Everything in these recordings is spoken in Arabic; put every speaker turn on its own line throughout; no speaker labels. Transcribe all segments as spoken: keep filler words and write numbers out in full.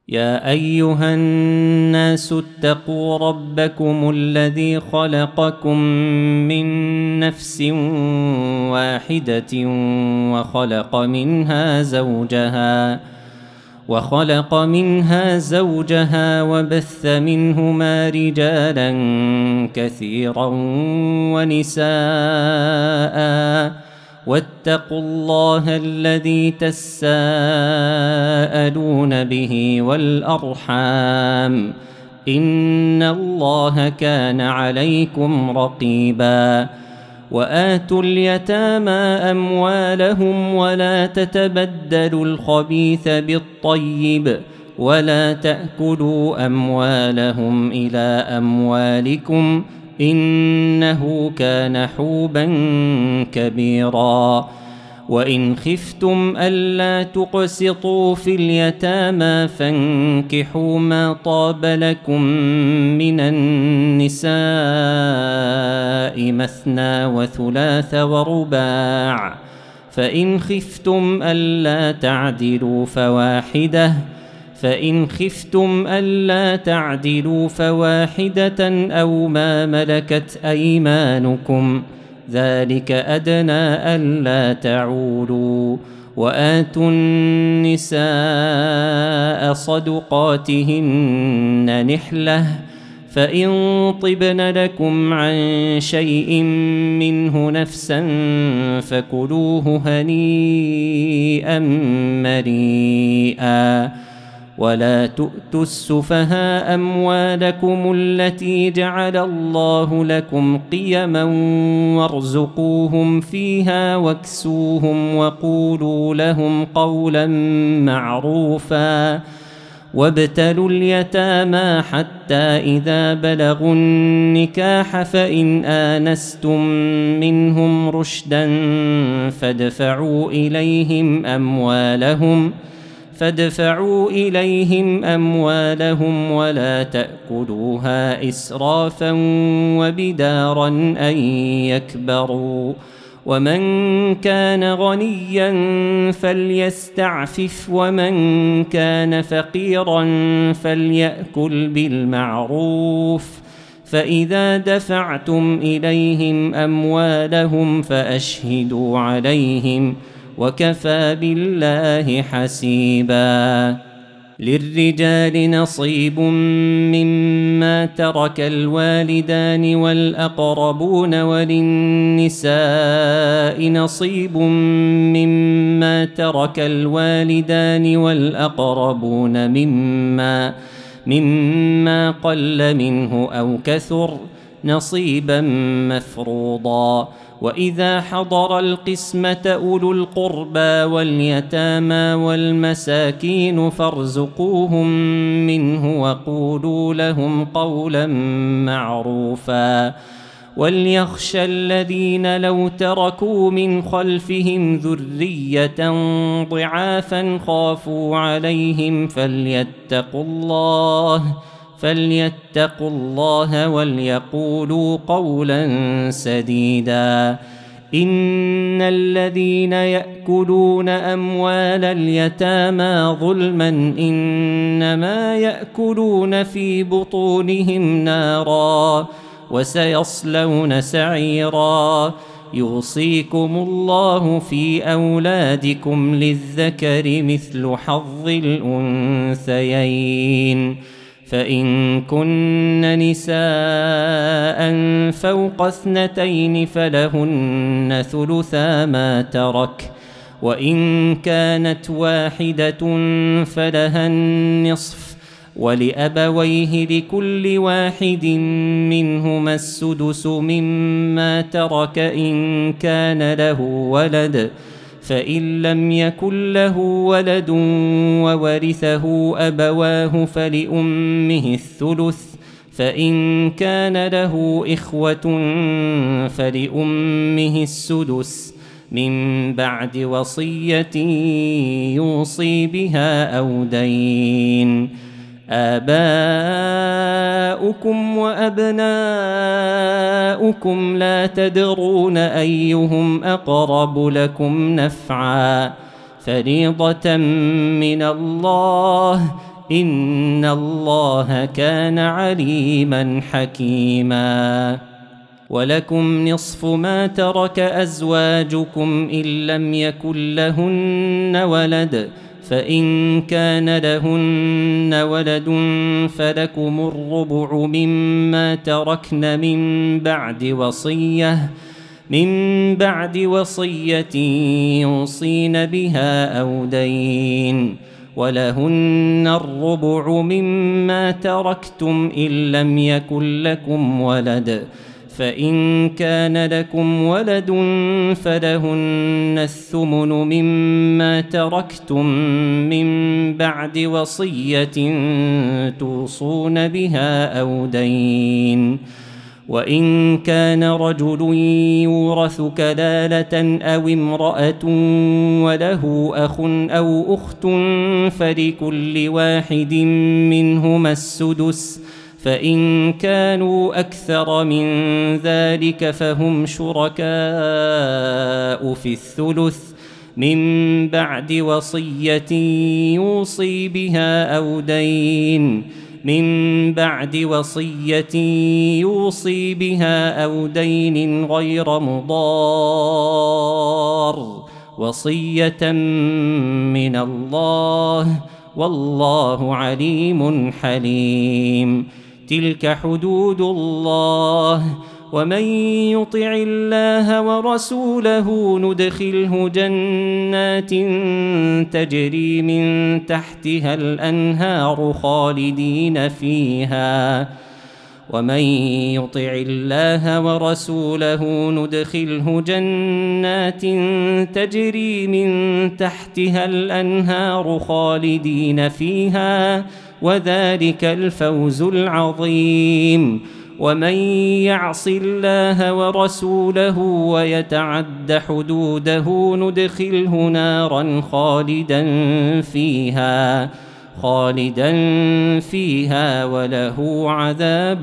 يا أيها الناس اتقوا ربكم الذي خلقكم من نفس واحدة وخلق منها زوجها وخلق منها زوجها وبث منهما رجالا كثيرا ونساء واتقوا الله الذي تساءلون به والأرحام إن الله كان عليكم رقيبا وآتوا اليتامى أموالهم ولا تتبدلوا الخبيث بالطيب ولا تأكلوا أموالهم إلى أموالكم إنه كان حوبا كبيرا وإن خفتم ألا تقسطوا في اليتامى فانكحوا ما طاب لكم من النساء مثنى وثلاث ورباع فإن خفتم ألا تعدلوا فواحدة فإن خفتم ألا تعدلوا فواحدة أو ما ملكت أيمانكم ذلك أدنى ألا تعولوا وآتوا النساء صدقاتهن نحلة فإن طبن لكم عن شيء منه نفسا فكلوه هنيئا مريئا ولا تؤتوا السفهاء أموالكم التي جعل الله لكم قيما وارزقوهم فيها واكسوهم وقولوا لهم قولا معروفا وابتلوا اليتامى حتى إذا بلغوا النكاح فإن آنستم منهم رشدا فادفعوا إليهم أموالهم فادفعوا إليهم أموالهم ولا تأكلوها إسرافا وبدارا أن يكبروا ومن كان غنيا فليستعفف ومن كان فقيرا فليأكل بالمعروف فإذا دفعتم إليهم أموالهم فأشهدوا عليهم وكفى بالله حسيبا للرجال نصيب مما ترك الوالدان والأقربون وللنساء نصيب مما ترك الوالدان والأقربون مما مما قل منه أو كثر نصيبا مفروضا وإذا حضر القسمة أولو القربى واليتامى والمساكين فارزقوهم منه وقولوا لهم قولا معروفا وليخشى الذين لو تركوا من خلفهم ذرية ضعافا خافوا عليهم فليتقوا الله فليتقوا الله وليقولوا قولا سديدا إن الذين يأكلون أموال اليتامى ظلما إنما يأكلون في بطونهم نارا وسيصلون سعيرا يوصيكم الله في أولادكم للذكر مثل حظ الأنثيين فإن كن نساء فوق اثنتين فلهن ثلثا ما ترك وإن كانت واحدة فلها النصف ولأبويه لكل واحد منهما السدس مما ترك إن كان له ولد فإن لم يكن له ولد وورثه أبواه فلأمه الثلث فإن كان له إخوة فلأمه السدس من بعد وصية يوصي بها أو دين آباؤكم وأبناؤكم لا تدرون أيهم أقرب لكم نفعا فريضة من الله إن الله كان عليما حكيما. ولكم نصف ما ترك أزواجكم إن لم يكن لهن ولد، فإن كان لهن ولد فلكم الربع مما تركن من بعد وصية من بعد وصية يوصين بها أو دين، ولهن الربع مما تركتم إن لم يكن لكم ولد، فإن كان لكم ولد فلهن الثمن مما تركتم من بعد وصية توصون بها أو دين. وإن كان رجل يورث كلالة أو امرأة وله أخ أو أخت فلكل واحد منهما السدس، فإن كانوا أكثر من ذلك فهم شركاء في الثلث من بعد وصية يوصي بها أو دين من بعد وصية يوصي بها أو دين غير مضار، وصية من الله، والله عليم حليم. تلك حدود الله، ومن يطع الله ورسوله ندخله جنات تجري من تحتها الأنهار خالدين فيها ومن يطع الله ورسوله ندخله جنات تجري من تحتها الأنهار خالدين فيها، وذلك الفوز العظيم. ومن يعص الله ورسوله ويتعد حدوده ندخله نارا خالدا فيها خالدا فيها وله عذاب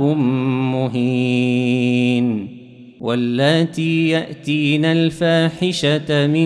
مهين. واللاتي يأتين الفاحشة من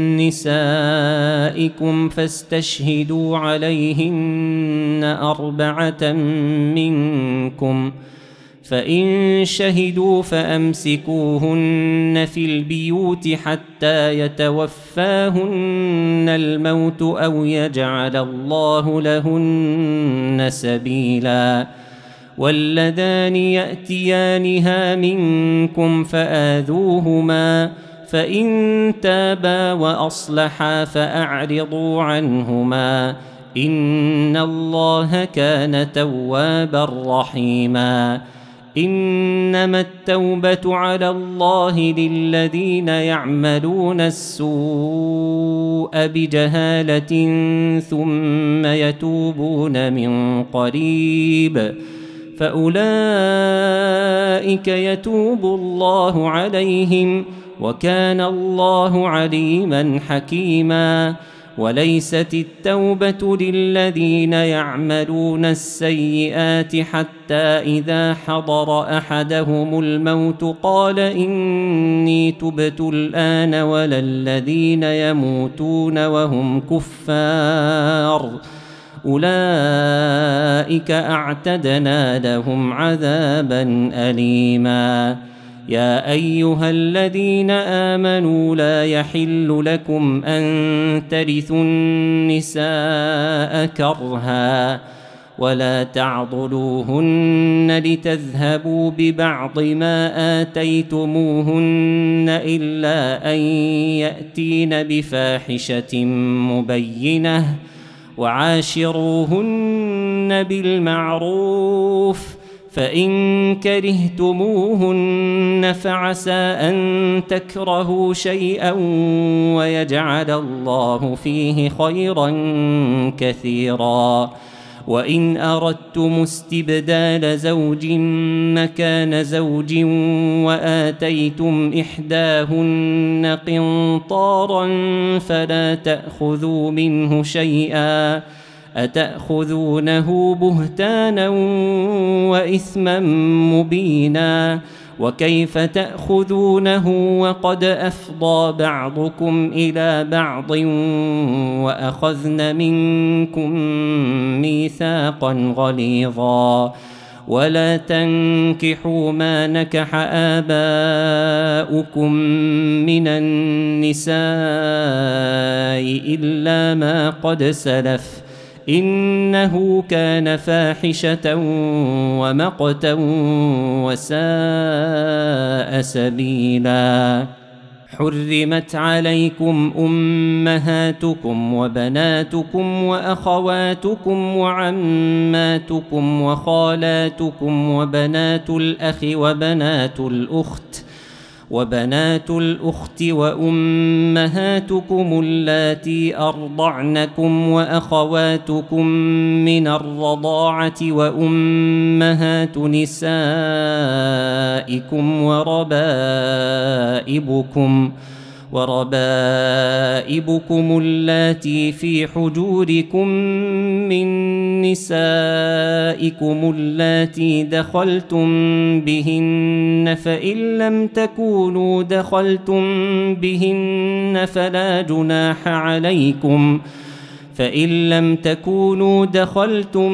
نسائكم فاستشهدوا عليهن أربعة منكم، فإن شهدوا فأمسكوهن في البيوت حتى يتوفاهن الموت أو يجعل الله لهن سبيلا. واللذان يأتيانها منكم فآذوهما، فإن تابا وأصلحا فأعرضوا عنهما، إن الله كان توابا رحيما. إنما التوبة على الله للذين يعملون السوء بجهالة ثم يتوبون من قريب فأولئك يتوب الله عليهم، وكان الله عليما حكيما. وليست التوبة للذين يعملون السيئات حتى إذا حضر أحدهم الموت قال إني تبت الآن، ولا الذين يموتون وهم كفار، أولئك أعتدنا لهم عذابا أليما. يا أيها الذين آمنوا لا يحل لكم أن ترثوا النساء كرها، ولا تعضلوهن لتذهبوا ببعض ما آتيتموهن إلا أن يأتين بفاحشة مبينة، وعاشروهن بالمعروف، فإن كرهتموهن فعسى أن تكرهوا شيئا ويجعل الله فيه خيرا كثيرا. وإن أردتم استبدال زوج مكان زوج وآتيتم إحداهن قنطارا فلا تأخذوا منه شيئا، أتأخذونه بهتانا وإثما مبينا، وكيف تأخذونه وقد أفضى بعضكم إلى بعض وأخذن منكم ميثاقا غليظا ولا تنكحوا ما نكح آباؤكم من النساء إلا ما قد سلف إنه كان فاحشة ومقتا وساء سبيلا. حرمت عليكم أمهاتكم وبناتكم وأخواتكم وعماتكم وخالاتكم وبنات الأخ وبنات الأخت وبنات الأخت وأمهاتكم اللاتي أرضعنكم وأخواتكم من الرضاعة وأمهات نسائكم وربائبكم وربائبكم اللاتي في حجوركم من نسائكم اللاتي دخلتم بهن فإن لم تكونوا دخلتم بهن فلا جناح عليكم فإن لم تكونوا دخلتم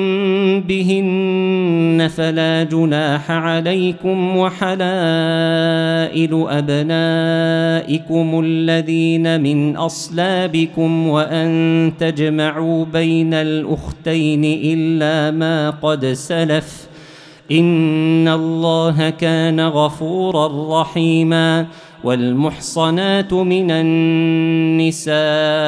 بهن فلا جناح عليكم وحلائل أبنائكم الذين من أصلابكم وأن تجمعوا بين الأختين إلا ما قد سلف إن الله كان غفورا رحيما. والمحصنات من النساء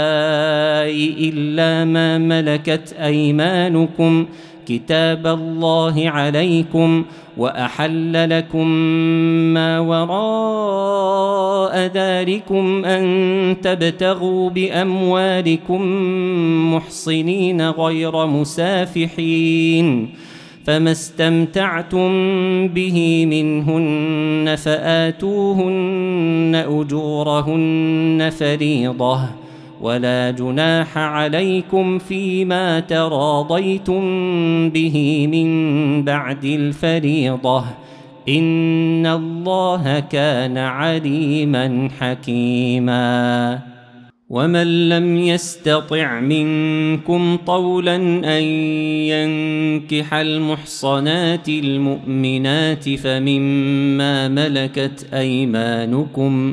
إلا ما ملكت أيمانكم كتاب الله عليكم وأحل لكم ما وراء ذلكم أن تبتغوا بأموالكم محصنين غير مسافحين فما استمتعتم به منهن فآتوهن أجورهن فريضة ولا جناح عليكم فيما تراضيتم به من بعد الفريضة إن الله كان عليما حكيما. ومن لم يستطع منكم طولا أن ينكح المحصنات المؤمنات فمما ملكت أيمانكم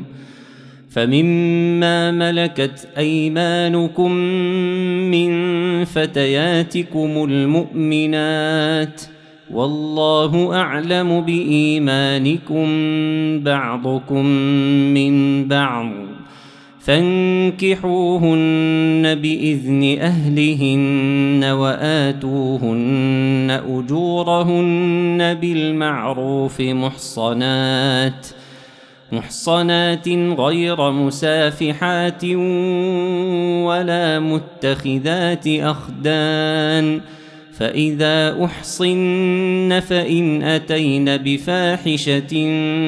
فمما ملكت أيمانكم من فتياتكم المؤمنات والله أعلم بإيمانكم بعضكم من بعض فانكحوهن بإذن أهلهن وآتوهن أجورهن بالمعروف محصنات محصنات غير مسافحات ولا متخذات أخدان فإذا أحصن فإن أتين بفاحشة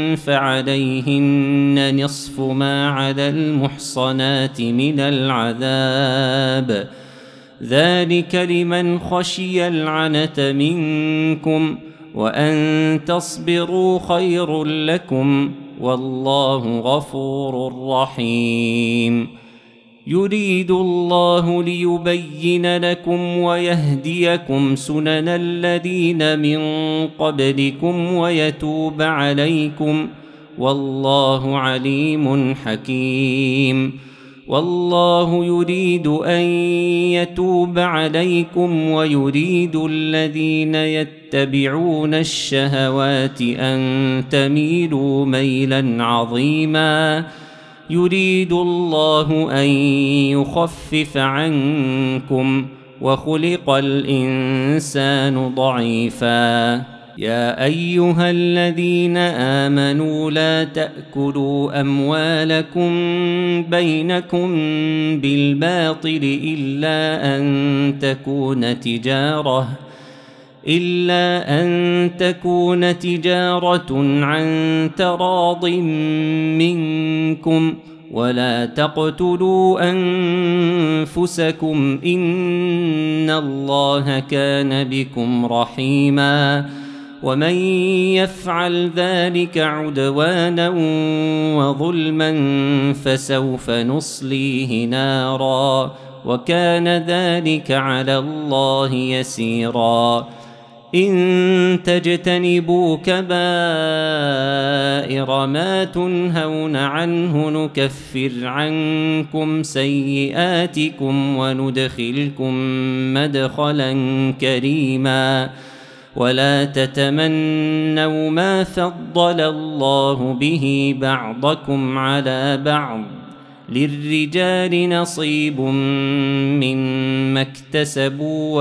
فعليهن نصف ما على المحصنات من العذاب ذلك لمن خشي العنة منكم وأن تصبروا خير لكم والله غفور رحيم. يريد الله ليبين لكم ويهديكم سنن الذين من قبلكم ويتوب عليكم والله عليم حكيم. والله يريد أن يتوب عليكم ويريد الذين يتبعون الشهوات أن تميلوا ميلا عظيما. يريد الله أن يخفف عنكم وخلق الإنسان ضعيفا. يا أيها الذين آمنوا لا تأكلوا أموالكم بينكم بالباطل إلا أن تكون تجارة إلا أن تكون تجارة عن تراض منكم ولا تقتلوا أنفسكم إن الله كان بكم رحيما. ومن يفعل ذلك عدوانا وظلما فسوف نصليه نارا وكان ذلك على الله يسيرا إن تجتنبوا كبائر ما تنهون عنه نكفر عنكم سيئاتكم وندخلكم مدخلا كريما ولا تتمنوا ما فضل الله به بعضكم على بعض للرجال نصيب مما اكتسبوا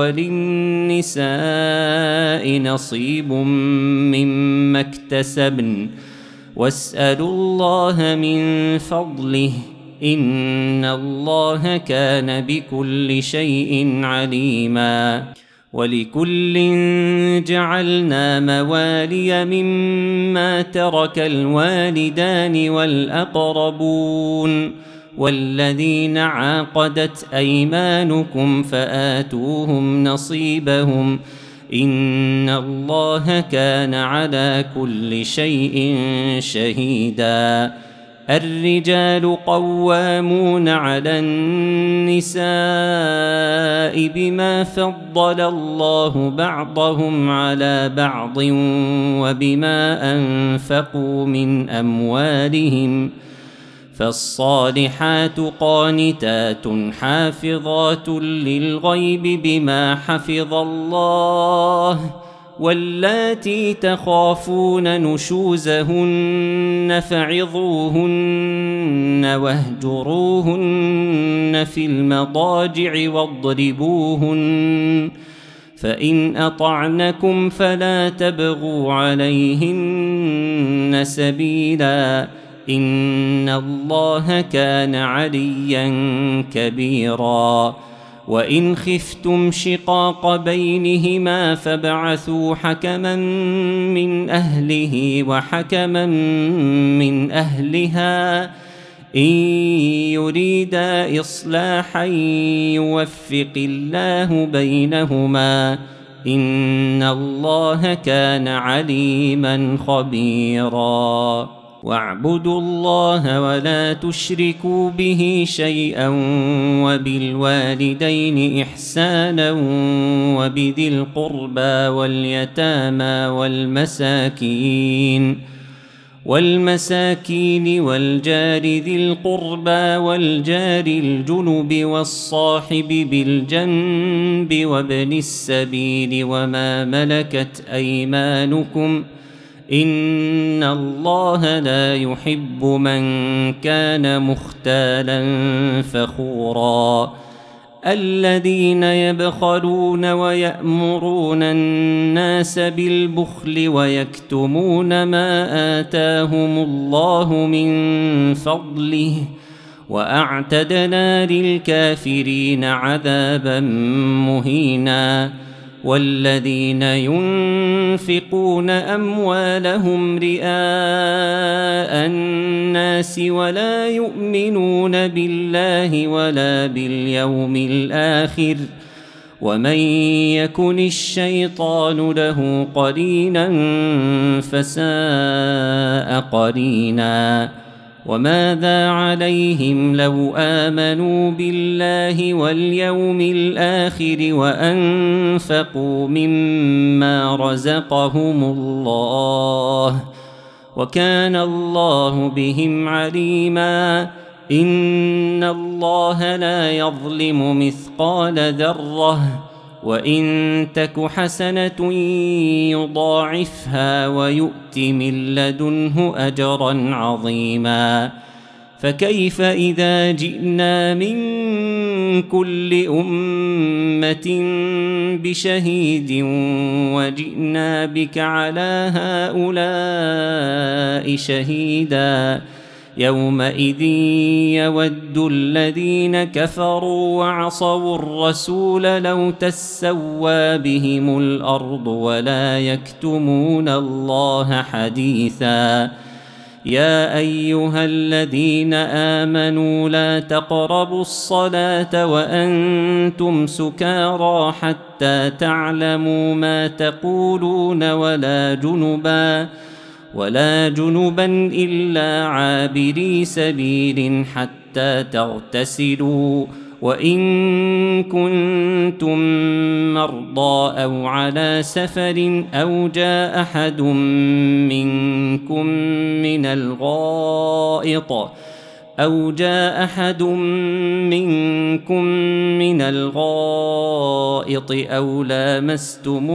وللنساء نصيب مما اكتسبن واسألوا الله من فضله إن الله كان بكل شيء عليما ولكل جعلنا موالي مما ترك الوالدان والأقربون والذين عاقدت أيمانكم فآتوهم نصيبهم إن الله كان على كل شيء شهيدا الرجال قوامون على النساء بما فضل الله بعضهم على بعض وبما أنفقوا من أموالهم فالصالحات قانتات حافظات للغيب بما حفظ الله واللاتي تخافون نشوزهن فعظوهن واهجروهن في المضاجع واضربوهن فإن أطعنكم فلا تبغوا عليهن سبيلا إن الله كان عليا كبيرا وإن خفتم شقاق بينهما فابعثوا حكما من أهله وحكما من أهلها إن يريدا إصلاحا يوفق الله بينهما إن الله كان عليما خبيرا واعبدوا الله ولا تشركوا به شيئا وبالوالدين إحسانا وبذي القربى واليتامى والمساكين والمساكين والجار ذي القربى والجار الجنب والصاحب بالجنب وابن السبيل وما ملكت أيمانكم إن الله لا يحب من كان مختالا فخورا الذين يبخلون ويأمرون الناس بالبخل ويكتمون ما آتاهم الله من فضله وأعتدنا للكافرين عذابا مهينا والذين ينفقون أموالهم رئاء الناس ولا يؤمنون بالله ولا باليوم الآخر ومن يكن الشيطان له قرينا فساء قرينا وماذا عليهم لو آمنوا بالله واليوم الآخر وأنفقوا مما رزقهم الله وكان الله بهم عليما إن الله لا يظلم مثقال ذرة وإن تك حسنة يضاعفها ويؤت من لدنه أجرا عظيما فكيف إذا جئنا من كل أمة بشهيد وجئنا بك على هؤلاء شهيدا يومئذ يود الذين كفروا وعصوا الرسول لو تسوى بهم الأرض ولا يكتمون الله حديثا يا أيها الذين آمنوا لا تقربوا الصلاة وأنتم سكارى حتى تعلموا ما تقولون ولا جنبا ولا جنبا إلا عابري سبيل حتى تغتسلوا وإن كنتم مرضى أو على سفر أو جاء أحد منكم من الغائط أو جاء أحد منكم من الغائط أو لامستم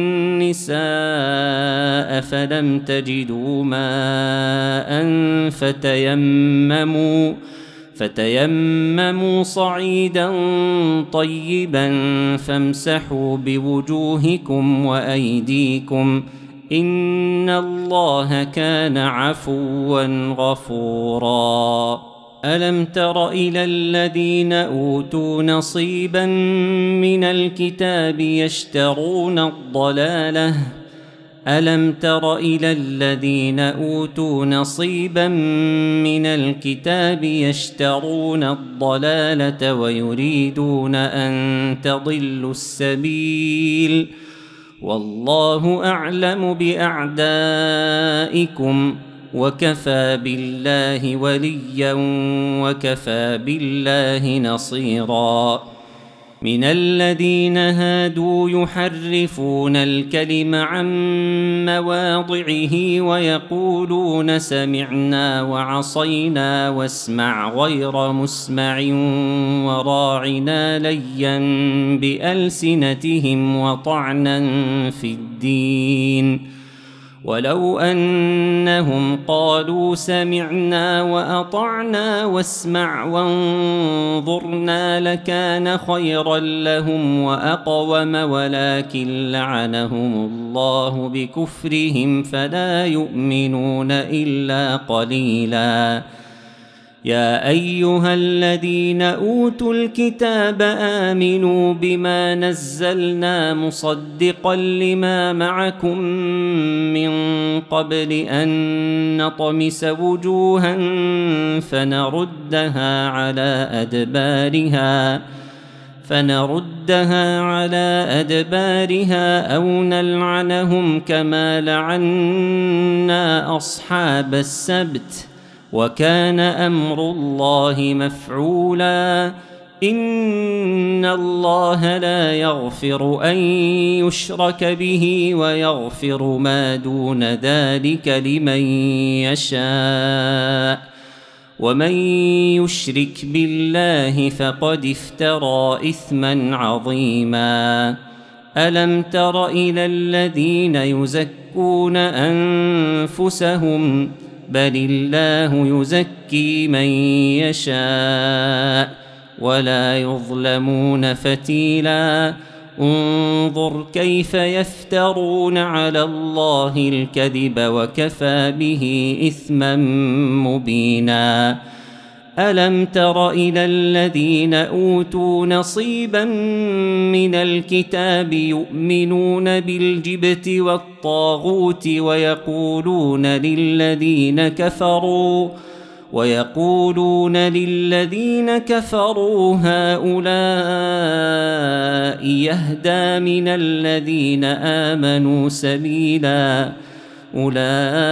النساء فلم تجدوا ماء فتيمموا فتيمموا صعيدا طيبا فامسحوا بوجوهكم وأيديكم إن الله كان عفوا غفورا ألم تر إلى الذين أوتوا نصيبا من الكتاب يشترون الضلالة ألم تر إلى الذين أوتوا نصيبا من الكتاب يشترون الضلالة ويريدون أن تضلوا السبيل والله أعلم بأعدائكم وكفى بالله وليا وكفى بالله نصيرا من الذين هادوا يحرفون الكلم عن مواضعه ويقولون سمعنا وعصينا واسمع غير مسمع وراعنا ليا بألسنتهم وطعنا في الدين ولو أنهم قالوا سمعنا وأطعنا واسمع وانظرنا لكان خيرا لهم وأقوم ولكن لعنهم الله بكفرهم فلا يؤمنون إلا قليلا يا أيها الذين أوتوا الكتاب آمنوا بما نزلنا مصدقا لما معكم من قبل أن نطمس وجوها فنردها على أدبارها فنردها على أدبارها أو نلعنهم كما لعنا أصحاب السبت وكان أمر الله مفعولا إن الله لا يغفر أن يشرك به ويغفر ما دون ذلك لمن يشاء ومن يشرك بالله فقد افترى إثما عظيما ألم تر إلى الذين يزكون أنفسهم بل الله يزكي من يشاء ولا يظلمون فتيلا انظر كيف يفترون على الله الكذب وكفى به إثما مبينا ألم تر إلى الذين أوتوا نصيبا من الكتاب يؤمنون بالجبت والطاغوت ويقولون للذين كفروا ويقولون للذين كفروا هؤلاء يهدى من الذين آمنوا سبيلا أولئك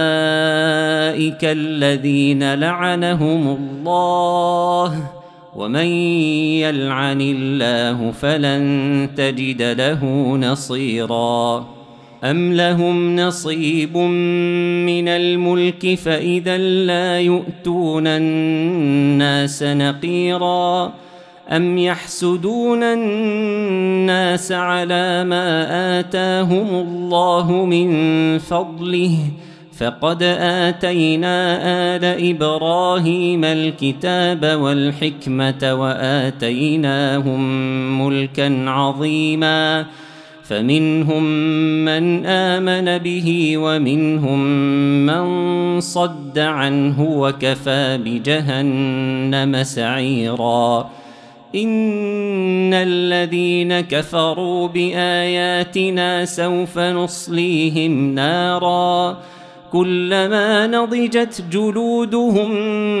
الذين لعنهم الله ومن يلعن الله فلن تجد له نصيرا أم لهم نصيب من الملك فإذا لا يؤتون الناس نقيرا أم يحسدون الناس على ما آتاهم الله من فضله فقد آتينا آل إبراهيم الكتاب والحكمة وآتيناهم ملكا عظيما فمنهم من آمن به ومنهم من صد عنه وكفى بجهنم سعيرا إن الذين كفروا بآياتنا سوف نصليهم نارا كلما نضجت جلودهم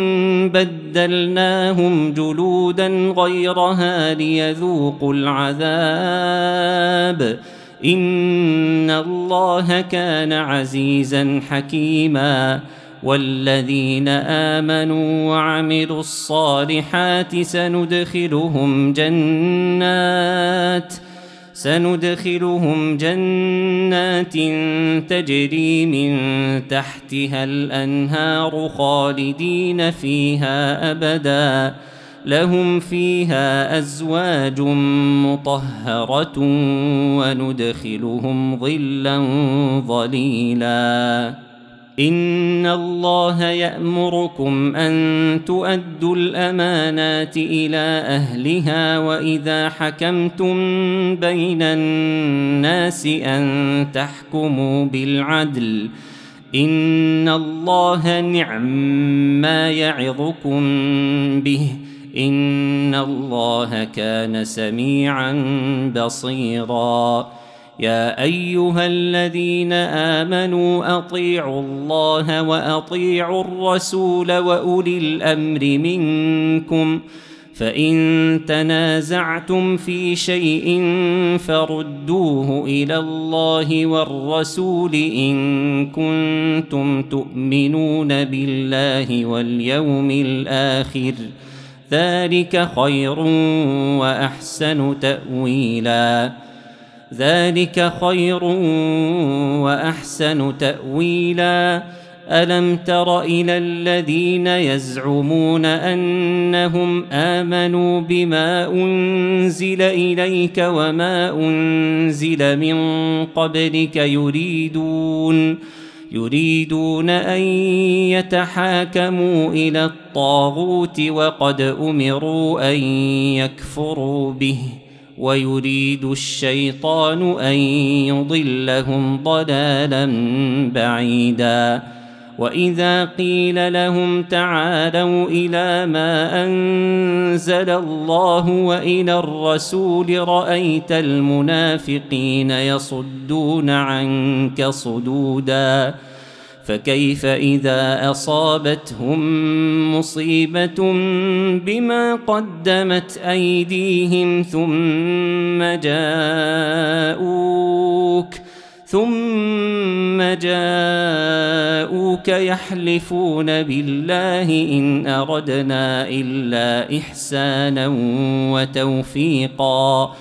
بدلناهم جلودا غيرها ليذوقوا العذاب إن الله كان عزيزا حكيما والذين آمنوا وعملوا الصالحات سندخلهم جنات سندخلهم جنات تجري من تحتها الأنهار خالدين فيها أبدا لهم فيها أزواج مطهرة وندخلهم ظلا ظليلا إن الله يأمركم أن تؤدوا الأمانات إلى أهلها وإذا حكمتم بين الناس أن تحكموا بالعدل إن الله نعم ما يعظكم به إن الله كان سميعا بصيرا يا أيها الذين آمنوا أطيعوا الله وأطيعوا الرسول وأولي الأمر منكم فإن تنازعتم في شيء فردوه إلى الله والرسول إن كنتم تؤمنون بالله واليوم الآخر ذلك خير وأحسن تأويلا ذلك خير وأحسن تأويلا ألم تر إلى الذين يزعمون أنهم آمنوا بما أنزل إليك وما أنزل من قبلك يريدون يريدون أن يتحاكموا إلى الطاغوت وقد أمروا أن يكفروا به ويريد الشيطان أن يضلهم ضلالا بعيدا وإذا قيل لهم تعالوا إلى ما أنزل الله وإلى الرسول رأيت المنافقين يصدون عنك صدودا فكيف إذا أصابتهم مصيبة بما قدمت أيديهم ثم جاءوك ثم جاءوك يحلفون بالله إن أردنا إلا إحسانا وتوفيقا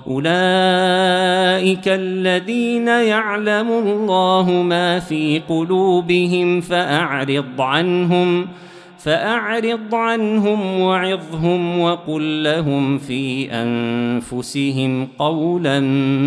أولئك الذين يعلم الله ما في قلوبهم فأعرض عنهم فأعرض عنهم وعظهم وقل لهم في أنفسهم قولا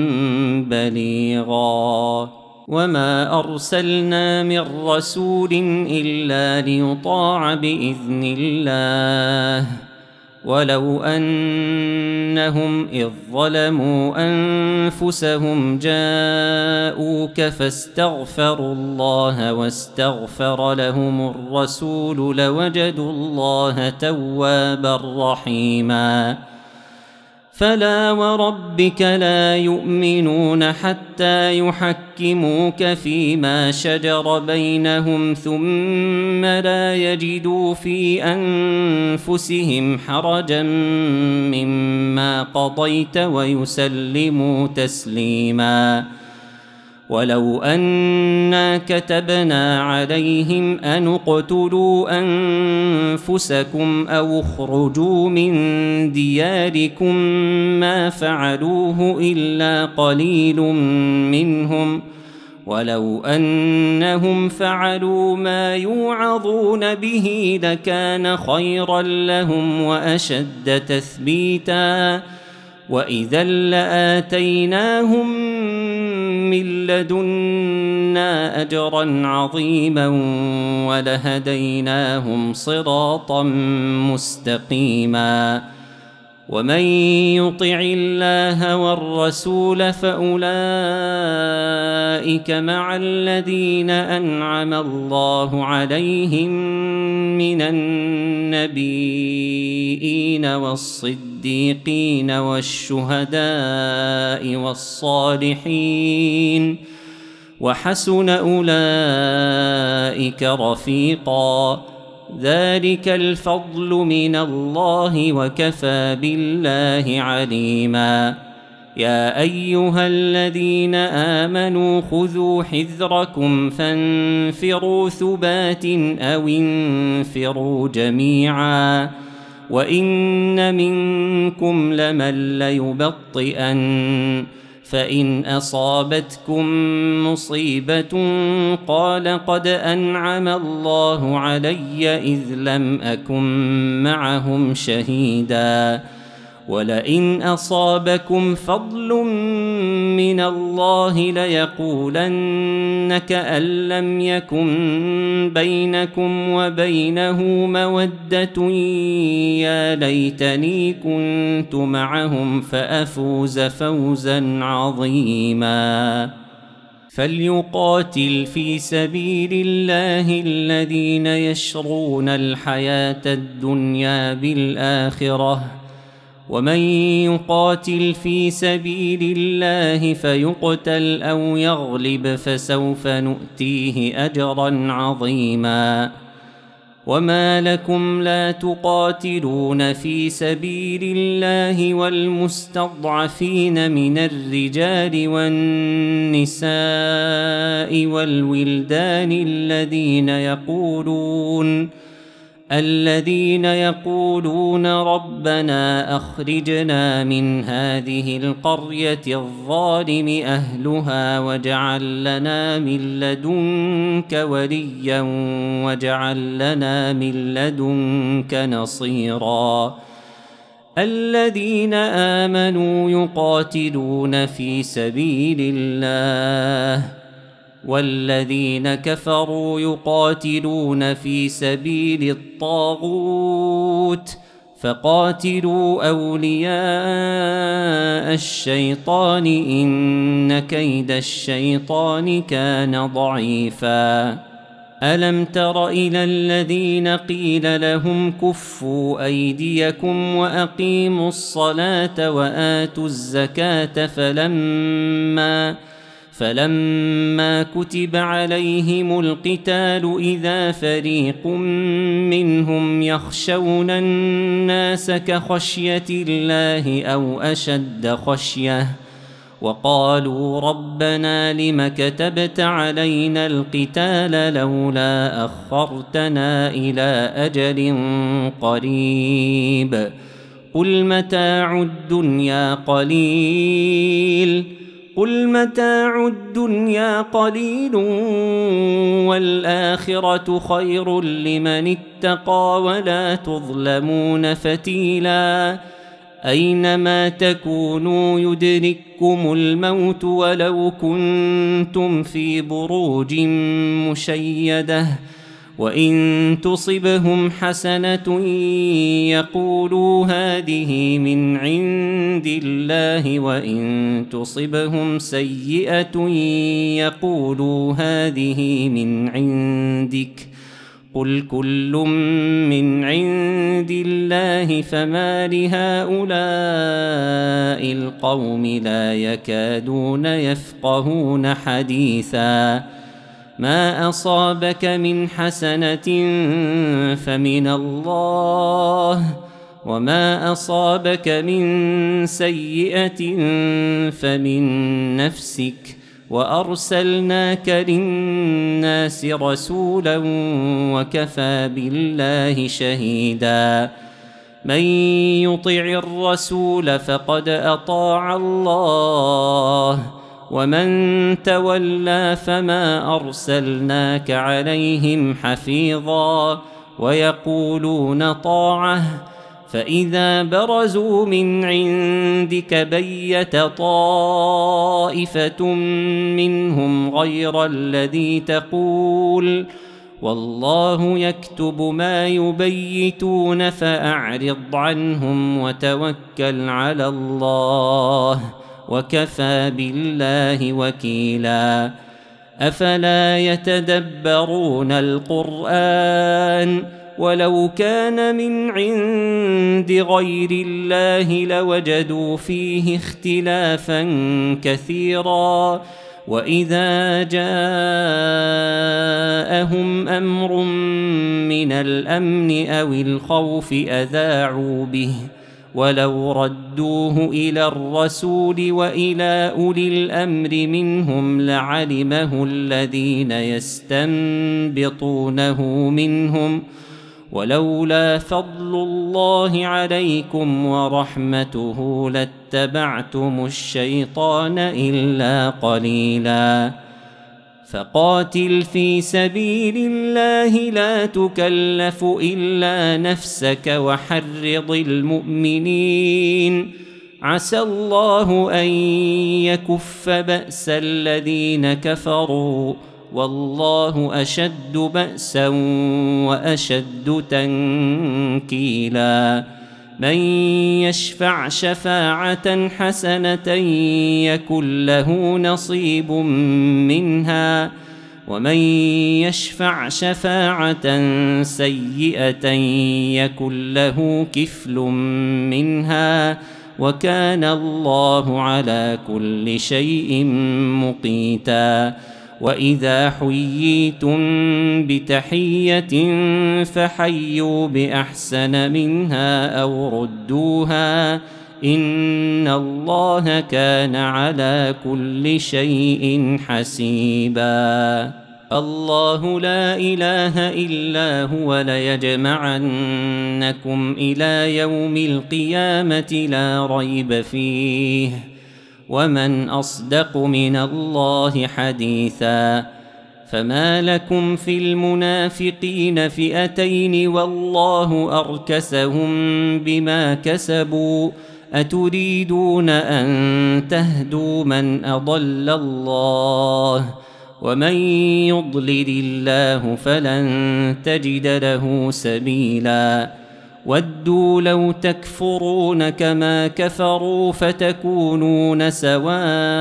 بليغا وما أرسلنا من رسول إلا ليطاع بإذن الله ولو أنهم إذ ظلموا أنفسهم جاءوك فاستغفروا الله واستغفر لهم الرسول لوجدوا الله توابا رحيما فلا وربك لا يؤمنون حتى يحكموك فيما شجر بينهم ثم لا يجدوا في أنفسهم حرجا مما قضيت ويسلموا تسليما ولو أنا كتبنا عليهم أن اقتلوا أنفسكم أو اخرجوا من دياركم ما فعلوه إلا قليل منهم ولو أنهم فعلوا ما يوعظون به لكان خيرا لهم وأشد تثبيتا وإذا لآتيناهم من لدنا أجرا عظيما ولهديناهم صراطا مستقيما ومن يطع الله والرسول فأولئك مع الذين أنعم الله عليهم من النبيين والصديقين والشهداء والصالحين وحسن أولئك رفيقا. ذلك الفضل من الله وكفى بالله عليما. يا أيها الذين آمنوا خذوا حذركم فانفروا ثبات أو انفروا جميعا وإن منكم لمن ليبطئن فإن أصابتكم مصيبة قال قد أنعم الله علي إذ لم أكن معهم شهيدا ولئن أصابكم فضل من الله ليقولن كأن لم يكن بينكم وبينه مودة يا ليتني كنت معهم فأفوز فوزا عظيما. فليقاتل في سبيل الله الذين يشرون الحياة الدنيا بالآخرة ومن يقاتل في سبيل الله فيقتل أو يغلب فسوف نؤتيه أجرا عظيما. وما لكم لا تقاتلون في سبيل الله والمستضعفين من الرجال والنساء والولدان الذين يقولون الذين يقولون ربنا أخرجنا من هذه القرية الظالم أهلها واجعل لنا من لدنك وليا واجعل لنا من لدنك نصيرا. الذين آمنوا يقاتلون في سبيل الله والذين كفروا يقاتلون في سبيل الطاغوت فقاتلوا أولياء الشيطان إن كيد الشيطان كان ضعيفا. ألم تر إلى الذين قيل لهم كفوا أيديكم وأقيموا الصلاة وآتوا الزكاة فلما فلما كتب عليهم القتال إذا فريق منهم يخشون الناس كخشية الله أو أشد خشية وقالوا ربنا لم كتبت علينا القتال لولا أخرتنا إلى أجل قريب قل متاع الدنيا قليل قل متاع الدنيا قليل والآخرة خير لمن اتقى ولا تظلمون فتيلا. أينما تكونوا يدرككم الموت ولو كنتم في بروج مشيدة وإن تصبهم حسنة يقولوا هذه من عند الله وإن تصبهم سيئة يقولوا هذه من عندك قل كل من عند الله فما لهؤلاء القوم لا يكادون يفقهون حديثا. ما أصابك من حسنة فمن الله وما أصابك من سيئة فمن نفسك وأرسلناك للناس رسولا وكفى بالله شهيدا. من يطع الرسول فقد أطاع الله ومن تولى فما أرسلناك عليهم حفيظا ويقولون طاعة فإذا برزوا من عندك بيت طائفة منهم غير الذي تقول والله يكتب ما يبيتون فأعرض عنهم وتوكل على الله وكفى بالله وكيلا. أفلا يتدبرون القرآن ولو كان من عند غير الله لوجدوا فيه اختلافا كثيرا وإذا جاءهم أمر من الأمن أو الخوف أذاعوا به ولو ردوه إلى الرسول وإلى أولي الأمر منهم لعلمه الذين يستنبطونه منهم ولولا فضل الله عليكم ورحمته لاتبعتم الشيطان إلا قليلا فقاتل في سبيل الله لا تكلف إلا نفسك وحرض المؤمنين عسى الله أن يكف بأس الذين كفروا والله أشد بأسا وأشد تنكيلا من يشفع شفاعة حسنة يكن له نصيب منها ومن يشفع شفاعة سيئة يكن له كفل منها وكان الله على كل شيء مقيتا وإذا حييتم بتحية فحيوا بأحسن منها أو ردوها إن الله كان على كل شيء حسيبا الله لا إله إلا هو ليجمعنكم إلى يوم القيامة لا ريب فيه ومن أصدق من الله حديثا فما لكم في المنافقين فئتين والله أركسهم بما كسبوا أتريدون أن تهدوا من أضل الله ومن يضلل الله فلن تجد له سبيلا ودوا لو تكفرون كما كفروا فتكونون سواء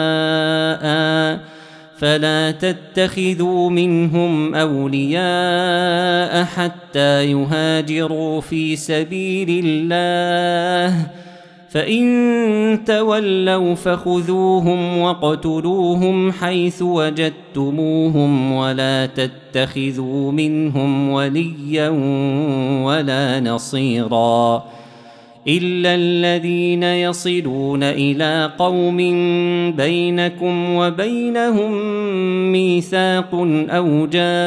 فلا تتخذوا منهم أولياء حتى يهاجروا في سبيل الله فإن تولوا فخذوهم واقتلوهم حيث وجدتموهم ولا تتخذوا منهم وليا ولا نصيرا إلا الذين يصلون إلى قوم بينكم وبينهم ميثاق أو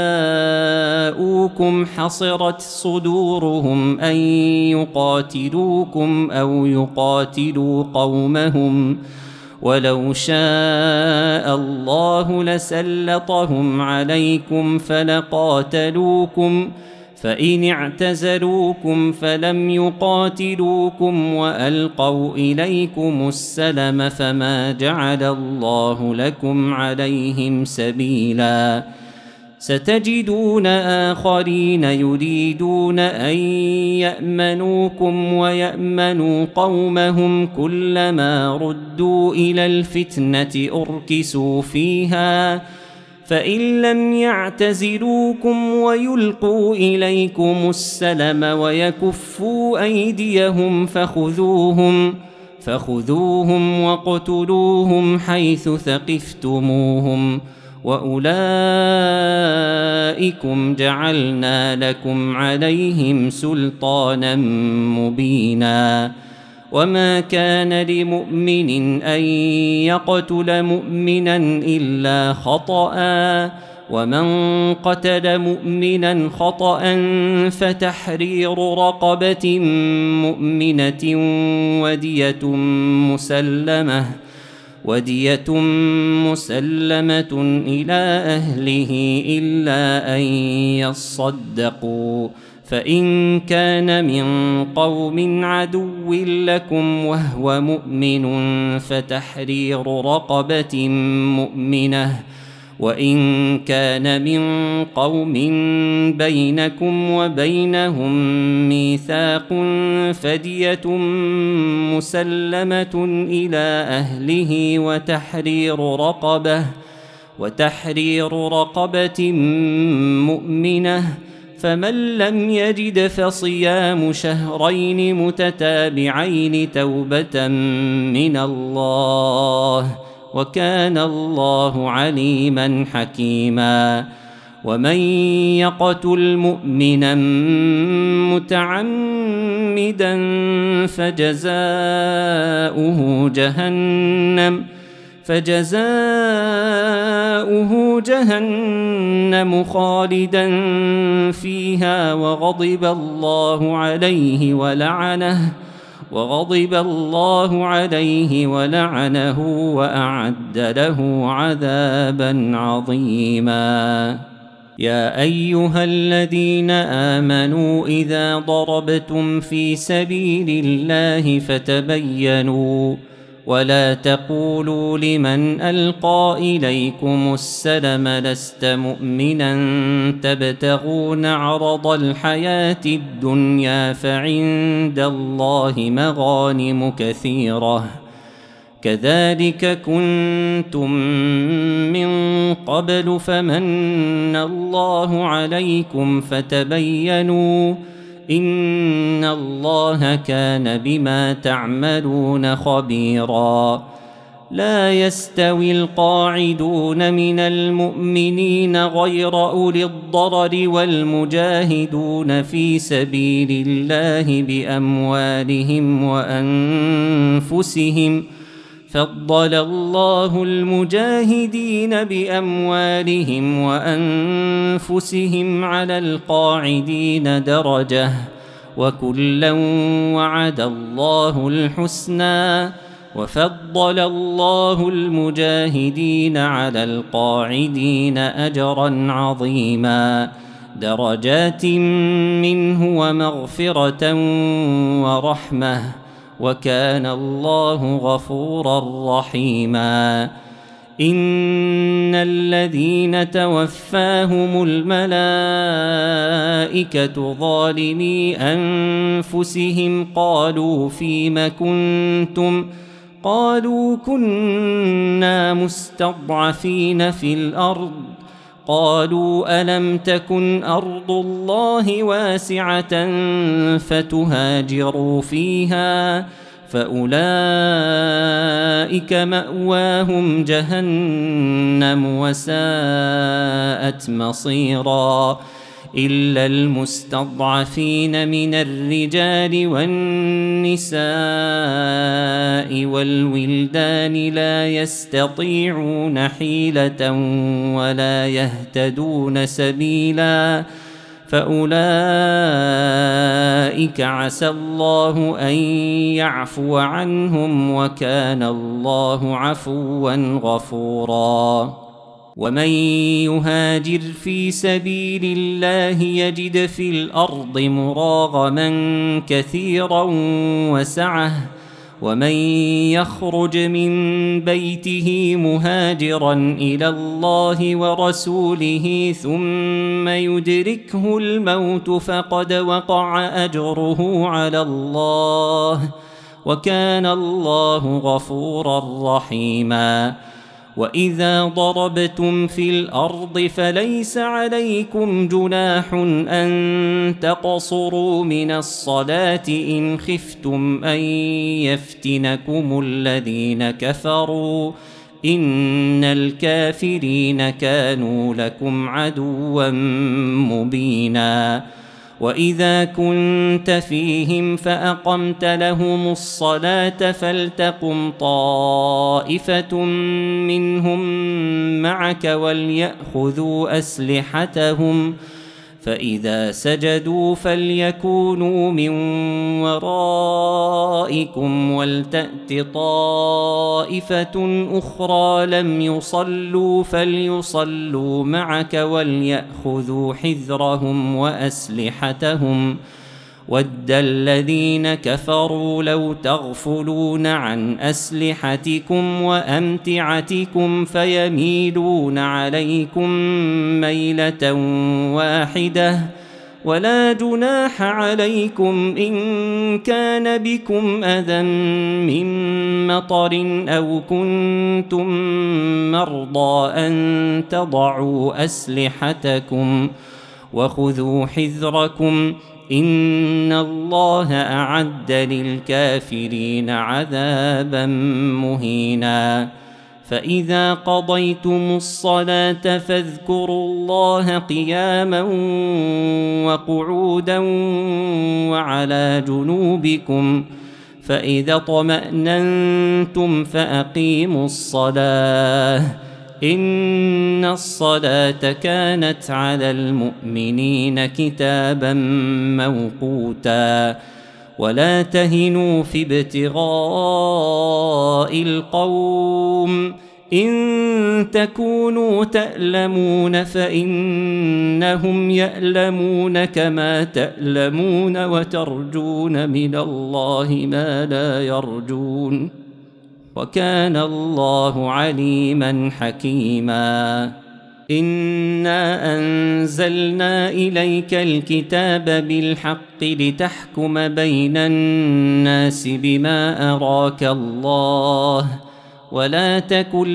جاءوكم حصرت صدورهم أن يقاتلوكم أو يقاتلوا قومهم ولو شاء الله لسلطهم عليكم فلقاتلوكم فإن اعتزلوكم فلم يقاتلوكم وألقوا إليكم السلم فما جعل الله لكم عليهم سبيلا ستجدون آخرين يريدون أن يأمنوكم ويأمنوا قومهم كلما ردوا إلى الفتنة أركسوا فيها فإن لم يعتزلوكم ويلقوا إليكم السلم ويكفوا أيديهم فخذوهم فخذوهم واقتلوهم حيث ثقفتموهم وأولئكم جعلنا لكم عليهم سلطانا مبينا وما كان لمؤمن أن يقتل مؤمنا إلا خطأ ومن قتل مؤمنا خطأ فتحرير رقبة مؤمنة ودية مسلمة ودية مسلمة إلى أهله إلا أن يصدقوا فإن كان من قوم عدو لكم وهو مؤمن فتحرير رقبة مؤمنة وإن كان من قوم بينكم وبينهم ميثاق فدية مسلمة إلى أهله وتحرير رقبة وتحرير رقبة مؤمنة فمن لم يجد فصيام شهرين متتابعين توبة من الله وكان الله عليما حكيما. ومن يقتل مؤمنا متعمدا فجزاؤه جهنم فجزاؤه جهنم خالدا فيها وغضب الله عليه ولعنه وغضب الله عليه ولعنه وأعد له عذابا عظيما. يا أيها الذين آمنوا إذا ضربتم في سبيل الله فتبينوا ولا تقولوا لمن ألقى إليكم السلم لست مؤمنا تبتغون عرض الحياة الدنيا فعند الله مغانم كثيرة كذلك كنتم من قبل فمن الله عليكم فتبينوا إن الله كان بما تعملون خبيرا. لا يستوي القاعدون من المؤمنين غير أولي الضرر والمجاهدون في سبيل الله بأموالهم وأنفسهم فضل الله المجاهدين بأموالهم وأنفسهم على القاعدين درجة وكلا وعد الله الحسنى وفضل الله المجاهدين على القاعدين أجرا عظيما درجات منه ومغفرة ورحمة وكان الله غفورا رحيما. إن الذين توفاهم الملائكة ظالمي أنفسهم قالوا فيم كنتم قالوا كنا مستضعفين في الأرض قالوا ألم تكن أرض الله واسعة فتهاجروا فيها فأولئك مأواهم جهنم وساءت مصيرا. إلا المستضعفين من الرجال والنساء والولدان لا يستطيعون حيلة ولا يهتدون سبيلا فأولئك عسى الله أن يعفو عنهم وكان الله عفوا غفورا. ومن يهاجر في سبيل الله يجد في الأرض مراغما كثيرا وسعة ومن يخرج من بيته مهاجرا إلى الله ورسوله ثم يدركه الموت فقد وقع أجره على الله وكان الله غفورا رحيما. وإذا ضربتم في الأرض فليس عليكم جناح أن تقصروا من الصلاة إن خفتم أن يفتنكم الذين كفروا إن الكافرين كانوا لكم عدوا مبينا. وإذا كنت فيهم فأقمت لهم الصلاة فلتقم طائفة منهم معك وليأخذوا أسلحتهم فإذا سجدوا فليكونوا من ورائكم ولتأت طائفة أخرى لم يصلوا فليصلوا معك وليأخذوا حذرهم وأسلحتهم ود الذين كفروا لو تغفلون عن أسلحتكم وأمتعتكم فيميلون عليكم ميلة واحدة ولا جناح عليكم إن كان بكم أذى من مطر أو كنتم مرضى أن تضعوا أسلحتكم وخذوا حذركم إن الله أعد للكافرين عذابا مهينا. فإذا قضيتم الصلاة فاذكروا الله قياما وقعودا وعلى جنوبكم، فإذا اطمأننتم فأقيموا الصلاة، إن الصلاة كانت على المؤمنين كتابا موقوتا. ولا تهنوا في ابتغاء القوم، إن تكونوا تألمون فإنهم يألمون كما تألمون، وترجون من الله ما لا يرجون، وكان الله عليما حكيما. إنا أنزلنا إليك الكتاب بالحق لتحكم بين الناس بما أراك الله، ولا تكن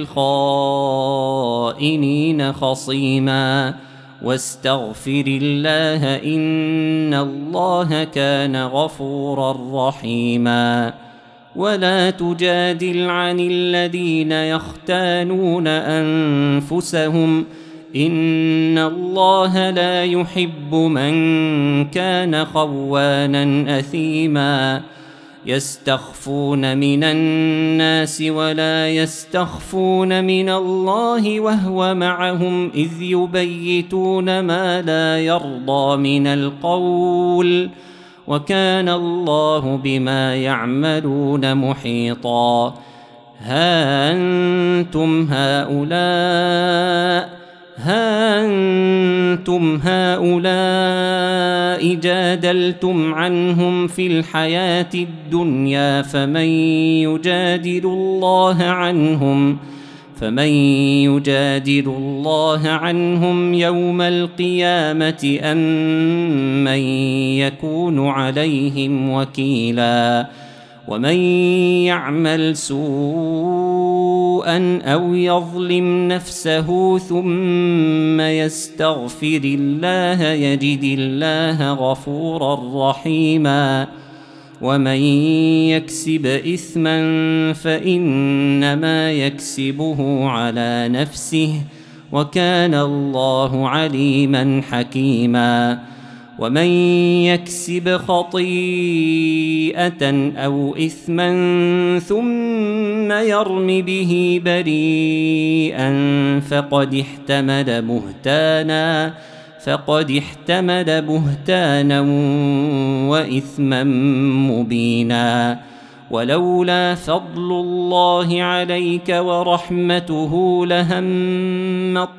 للخائنين خصيما، واستغفر الله إن الله كان غفورا رحيما. ولا تجادل عن الذين يختانون أنفسهم، إن الله لا يحب من كان خوانا أثيما. يستخفون من الناس ولا يستخفون من الله وهو معهم إذ يبيتون ما لا يرضى من القول، وكان الله بما يعملون محيطا. ها أنتم هؤلاء ها أنتم هؤلاء جادلتم عنهم في الحياة الدنيا، فمن يجادل الله عنهم فمن يجادل الله عنهم يوم القيامة أم من يكون عليهم وكيلا. ومن يعمل سوءا أو يظلم نفسه ثم يستغفر الله يجد الله غفورا رحيما. ومن يكسب إثما فإنما يكسبه على نفسه، وكان الله عليما حكيما. ومن يكسب خطيئة أو إثما ثم يرم به بريئا فقد احتمل بهتانا فقد احتمل بهتانا وإثما مبينا. ولولا فضل الله عليك ورحمته لهمت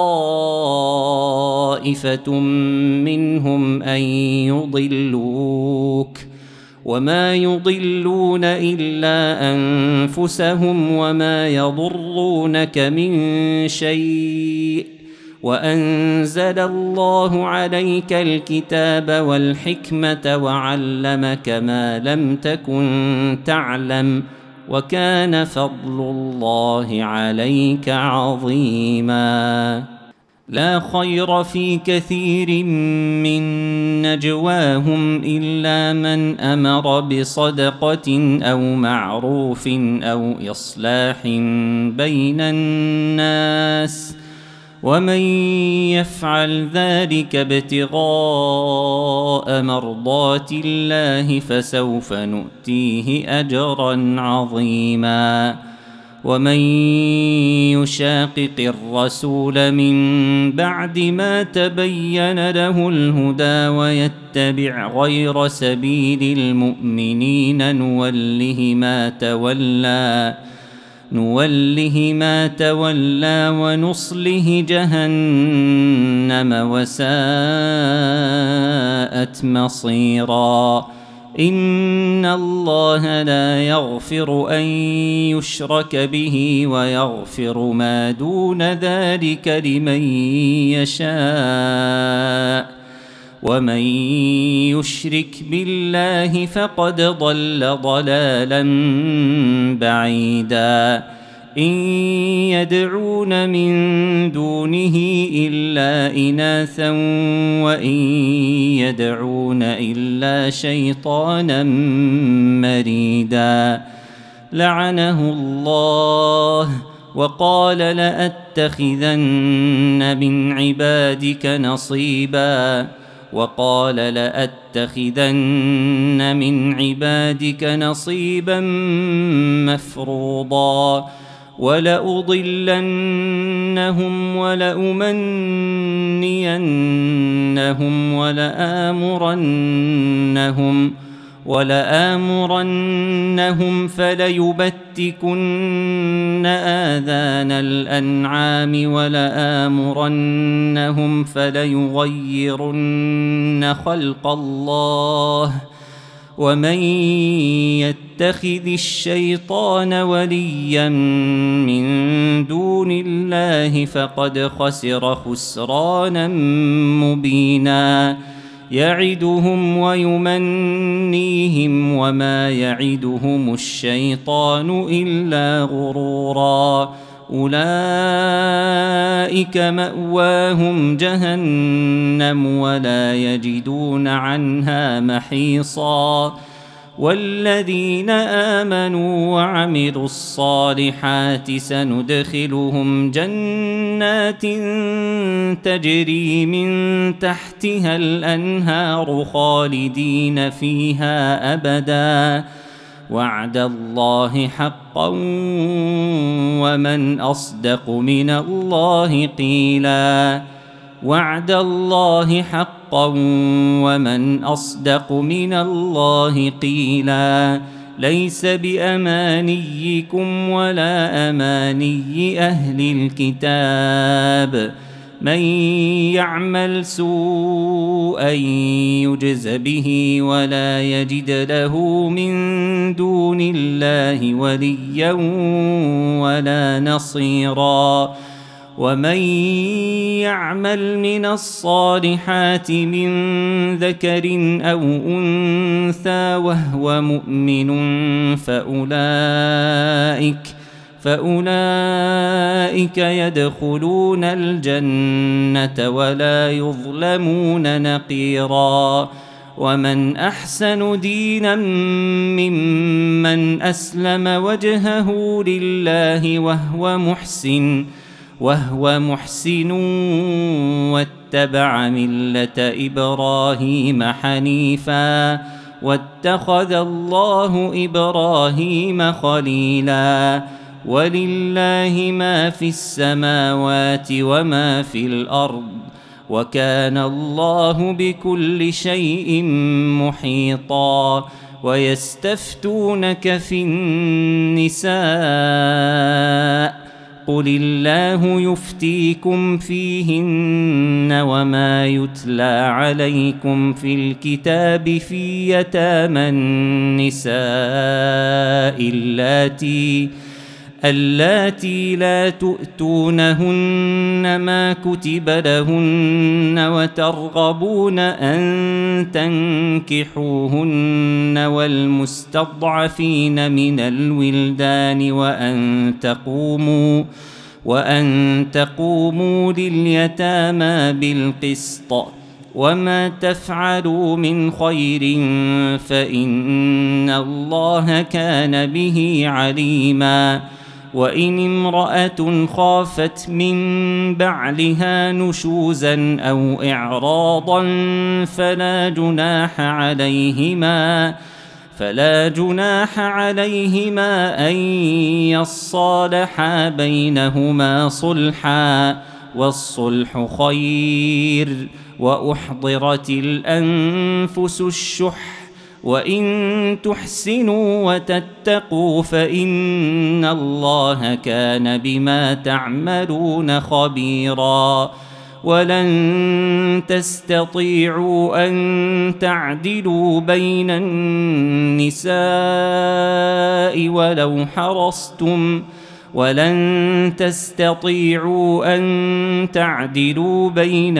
طائفة منهم أن يضلوك، وما يضلون إلا أنفسهم وما يضرونك من شيء. وأنزل الله عليك الكتاب والحكمة وعلمك ما لم تكن تعلم، وكان فضل الله عليك عظيما. لا خير في كثير من نجواهم إلا من أمر بصدقة أو معروف أو إصلاح بين الناس، ومن يفعل ذلك ابتغاء مرضات الله فسوف نؤتيه أجرا عظيما. ومن يشاقق الرسول من بعد ما تبين له الهدى ويتبع غير سبيل المؤمنين نوله ما تولى نوله ما تولى ونصله جهنم وساءت مصيرا. إن الله لا يغفر أن يشرك به ويغفر ما دون ذلك لمن يشاء، ومن يشرك بالله فقد ضل ضلالا بعيدا. إن يدعون من دونه إلا إناثا وإن يدعون إلا شيطانا مريدا. لعنه الله وقال لأتخذن من عبادك نصيبا وقال لأتخذن من عبادك نصيبا مفروضا ولأضلنهم ولأمنينهم ولآمرنهم ولآمرنهم فليبتكن آذان الأنعام ولآمرنهم فليغيرن خلق الله ومن يتخذ الشيطان وليا من دون الله فقد خسر خسرانا مبينا يعدهم ويمنيهم وما يعدهم الشيطان إلا غرورا أولئك مأواهم جهنم ولا يجدون عنها محيصا والذين آمنوا وعملوا الصالحات سندخلهم جنات تجري من تحتها الأنهار خالدين فيها أبدا وعد الله حقا ومن أصدق من الله قيلا وعد الله حقا ومن أصدق من الله قيلا ليس بأمانيكم ولا أماني أهل الكتاب من يعمل سوءا يجز به ولا يجد له من دون الله وليا ولا نصيرا ومن يعمل من الصالحات من ذكر أو أنثى وهو مؤمن فأولئك فأولئك يدخلون الجنة ولا يظلمون نقيرا ومن أحسن دينا ممن أسلم وجهه لله وهو محسن وهو محسن واتبع ملة إبراهيم حنيفا واتخذ الله إبراهيم خليلا ولله ما في السماوات وما في الأرض وكان الله بكل شيء محيطا ويستفتونك في النساء قل الله يفتيكم فيهن وما يتلى عليكم في الكتاب في يتامى النساء اللاتي اللاتي لا تؤتونهن ما كتب لهن وترغبون أن تنكحوهن والمستضعفين من الولدان وأن تقوموا وأن تقوموا لليتامى بالقسط وما تفعلوا من خير فإن الله كان به عليما وإن امرأة خافت من بعلها نشوزا أو إعراضا فلا جناح عليهما فلا جناح عليهما أن يصالحا بينهما صلحا والصلح خير وأحضرت الأنفس الشح وإن تحسنوا وتتقوا فإن الله كان بما تعملون خبيرا ولن تستطيعوا أن تعدلوا بين النساء ولو حرصتم ولن تستطيعوا أن تعدلوا بين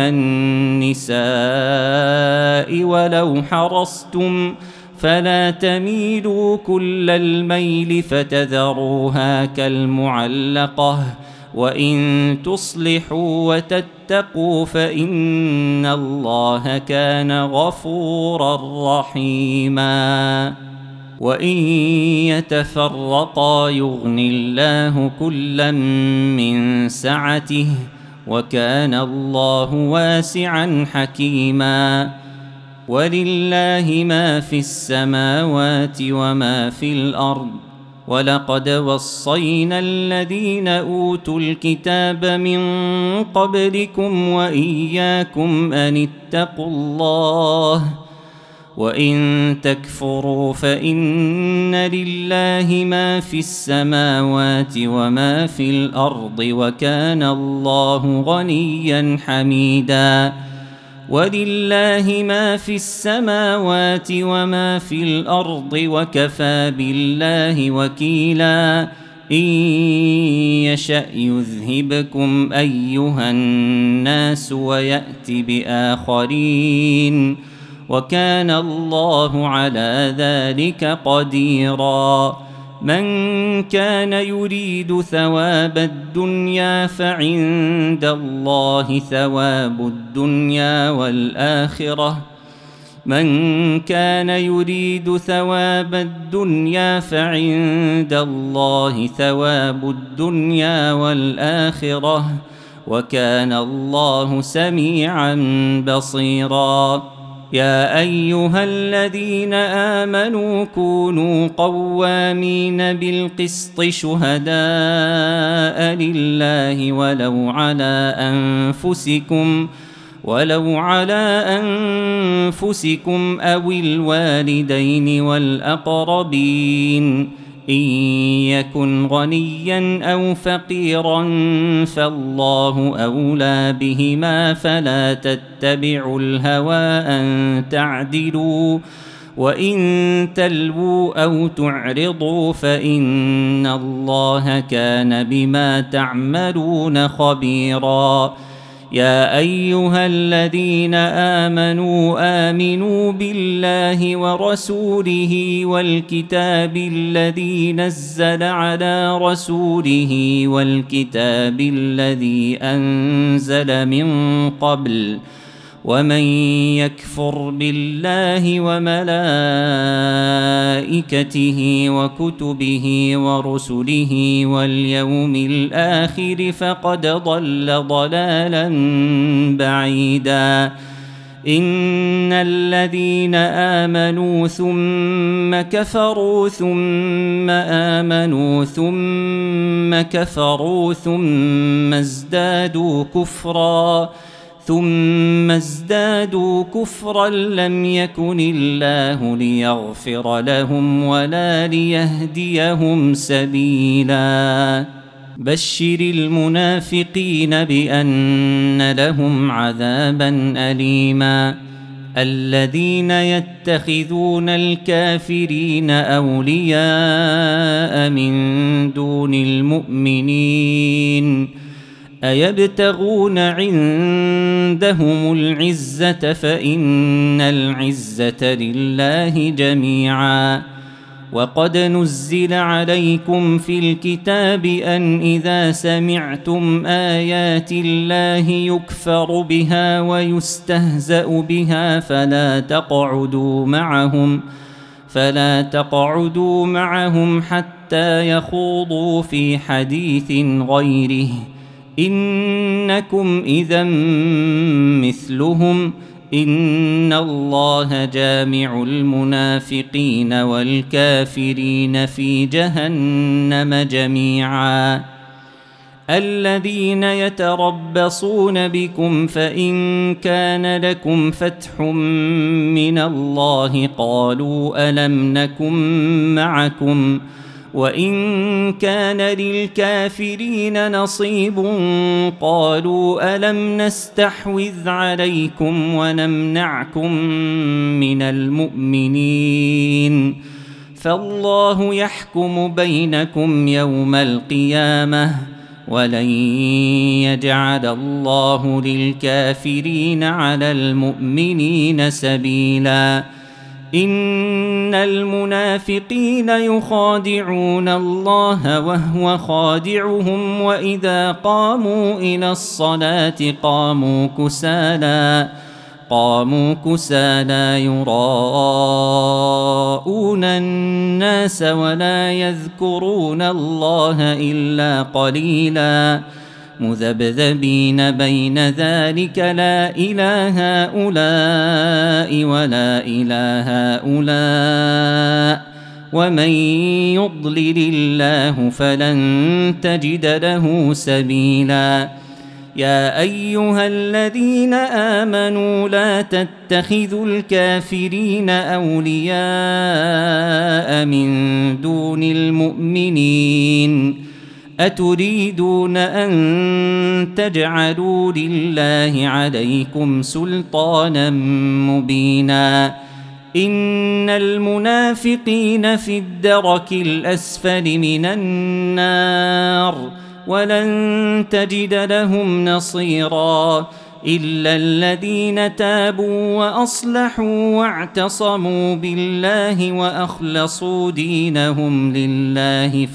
النساء ولو حرصتم فلا تميلوا كل الميل فتذروها كالمعلقة وإن تصلحوا وتتقوا فإن الله كان غفورا رحيما وإن يتفرقا يغن الله كلا من سعته وكان الله واسعا حكيما ولله ما في السماوات وما في الأرض ولقد وصينا الذين أوتوا الكتاب من قبلكم وإياكم أن اتقوا الله وإن تكفروا فإن لله ما في السماوات وما في الأرض وكان الله غنيا حميدا ولله ما في السماوات وما في الأرض وكفى بالله وكيلا إن يشأ يذهبكم أيها الناس ويأت بآخرين وكان الله على ذلك قديرا من كان يريد ثواب الدنيا فعند الله ثواب الدنيا والآخرة من كان يريد ثواب الدنيا فعند الله ثواب الدنيا والآخرة وكان الله سميعا بصيرا يا أيها الذين آمنوا كونوا قوامين بالقسط شهداء لله ولو على أنفسكم ولو على أنفسكم أو الوالدين والأقربين إن يكن غنيا أو فقيرا فالله أولى بهما فلا تتبعوا الهوى أن تعدلوا وإن تلووا أو تعرضوا فإن الله كان بما تعملون خبيرا يا أيها الذين آمنوا آمنوا بالله ورسوله والكتاب الذي نزل على رسوله والكتاب الذي أنزل من قبل ومن يكفر بالله وملائكته وكتبه ورسله واليوم الآخر فقد ضل ضلالا بعيدا إن الذين آمنوا ثم كفروا ثم آمنوا ثم كفروا ثم ازدادوا كفرا ثم ازدادوا كفرا لم يكن الله ليغفر لهم ولا ليهديهم سبيلا بشر المنافقين بأن لهم عذابا أليما الذين يتخذون الكافرين أولياء من دون المؤمنين أيبتغون عندهم العزة فإن العزة لله جميعا وقد نزل عليكم في الكتاب أن إذا سمعتم آيات الله يكفر بها ويستهزأ بها فلا تقعدوا معهم فلا تقعدوا معهم حتى يخوضوا في حديث غيره إنكم إذا مثلهم إن الله جامع المنافقين والكافرين في جهنم جميعا الذين يتربصون بكم فإن كان لكم فتح من الله قالوا ألم نكن معكم وإن كان للكافرين نصيب قالوا ألم نستحوذ عليكم ونمنعكم من المؤمنين فالله يحكم بينكم يوم القيامة ولن يجعل الله للكافرين على المؤمنين سبيلا إن المنافقين يخادعون الله وهو خادعهم وإذا قاموا إلى الصلاة قاموا كسالى قاموا كسالى يراءون الناس ولا يذكرون الله إلا قليلا مذبذبين بين ذلك لا إله هؤلاء ولا إله هؤلاء ومن يضلل الله فلن تجد له سبيلا يا أيها الذين آمنوا لا تتخذوا الكافرين أولياء من دون المؤمنين أتريدون أن تجعلوا لله عليكم سلطانا مبينا إن المنافقين في الدرك الأسفل من النار ولن تجد لهم نصيرا إلا الذين تابوا وأصلحوا واعتصموا بالله وأخلصوا دينهم لله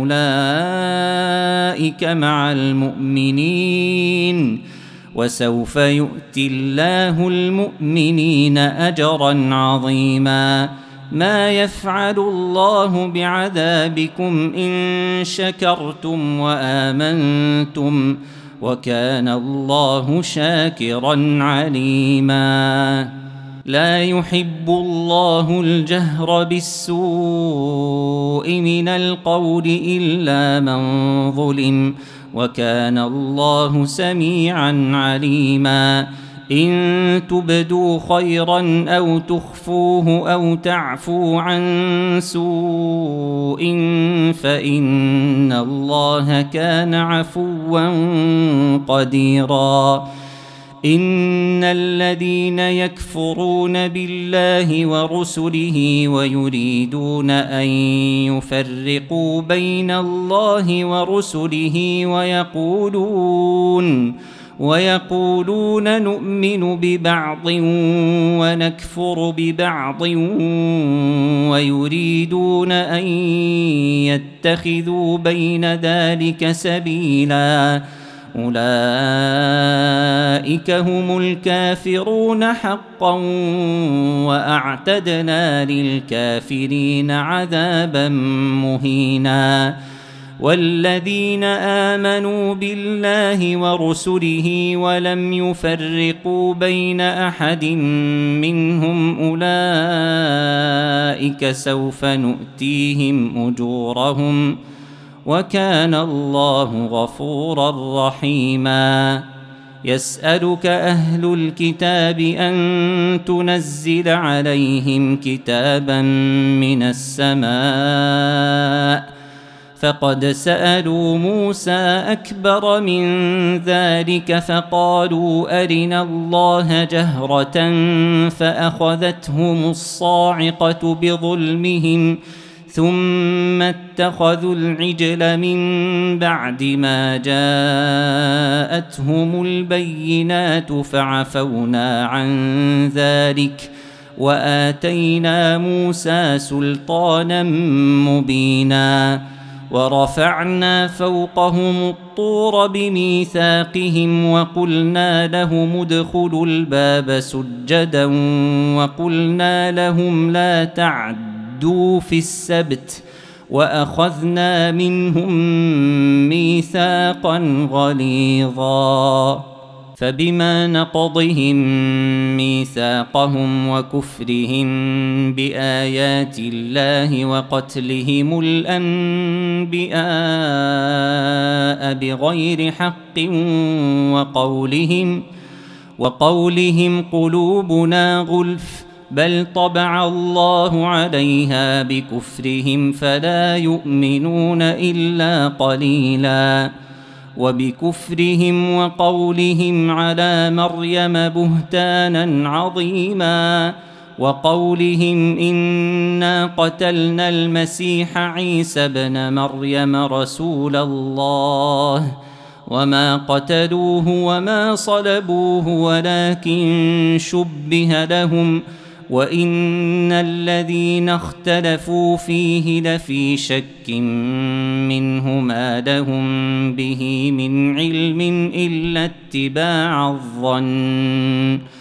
فأولئك مع المؤمنين وسوف يؤتي الله المؤمنين أجرا عظيما ما يفعل الله بعذابكم إن شكرتم وآمنتم وكان الله شاكرا عليما لا يحب الله الجهر بالسوء من القول إلا من ظلم وكان الله سميعا عليما إن تبدوا خيرا أو تخفوه أو تعفوا عن سوء فإن الله كان عفوا قديرا إن الذين يكفرون بالله ورسله ويريدون أن يفرقوا بين الله ورسله ويقولون ويقولون نؤمن ببعض ونكفر ببعض ويريدون أن يتخذوا بين ذلك سبيلا أولئك هم الكافرون حقا وأعتدنا للكافرين عذابا مهينا والذين آمنوا بالله ورسله ولم يفرقوا بين أحد منهم أولئك سوف نؤتيهم أجورهم وكان الله غفورا رحيما يسألك أهل الكتاب أن تنزل عليهم كتابا من السماء فقد سألوا موسى أكبر من ذلك فقالوا أرنا الله جهرة فأخذتهم الصاعقة بظلمهم ثم اتخذوا العجل من بعد ما جاءتهم البينات فعفونا عن ذلك وآتينا موسى سلطانا مبينا ورفعنا فوقهم الطور بميثاقهم وقلنا لهم ادخلوا الباب سجدا وقلنا لهم لا تعدوا في السبت وأخذنا منهم ميثاقا غليظا فبما نقضهم ميثاقهم وكفرهم بآيات الله وقتلهم الأنبياء بغير حق وقولهم وقولهم قلوبنا غلف بل طبع الله عليها بكفرهم فلا يؤمنون إلا قليلا وبكفرهم وقولهم على مريم بهتانا عظيما وقولهم إنا قتلنا المسيح عيسى ابن مريم رسول الله وما قتلوه وما صلبوه ولكن شبه لهم وإن الذين اختلفوا فيه لفي شك منه ما لهم به من علم إلا اتباع الظن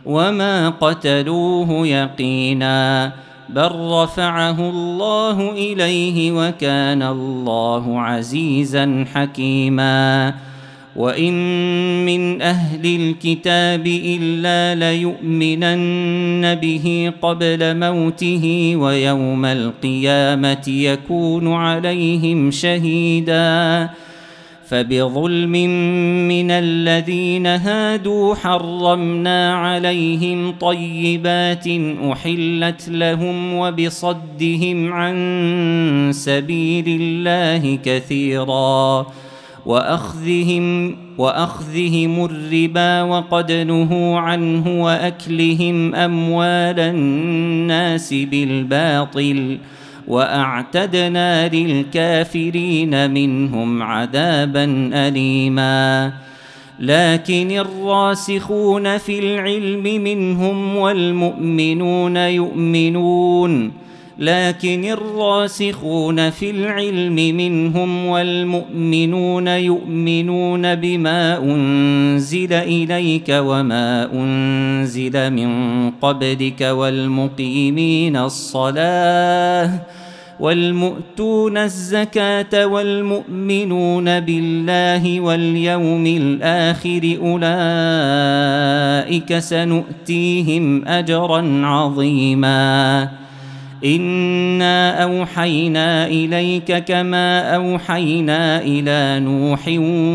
وما قتلوه يقينا بل رفعه الله إليه وكان الله عزيزا حكيما وإن من أهل الكتاب إلا ليؤمنن به قبل موته ويوم القيامة يكون عليهم شهيدا فبظلم من الذين هادوا حرمنا عليهم طيبات أحلت لهم وبصدهم عن سبيل الله كثيرا وأخذهم, وأخذهم الربا وقد نهوا عنه وأكلهم أموال الناس بالباطل وأعتدنا للكافرين منهم عذابا أليما لكن الراسخون في العلم منهم والمؤمنون يؤمنون لكن الراسخون في العلم منهم والمؤمنون يؤمنون بما أنزل إليك وما أنزل من قبلك والمقيمين الصلاة والمؤتون الزكاة والمؤمنون بالله واليوم الآخر أولئك سنؤتيهم أجرا عظيما إنا أوحينا إليك كما أوحينا إلى نوح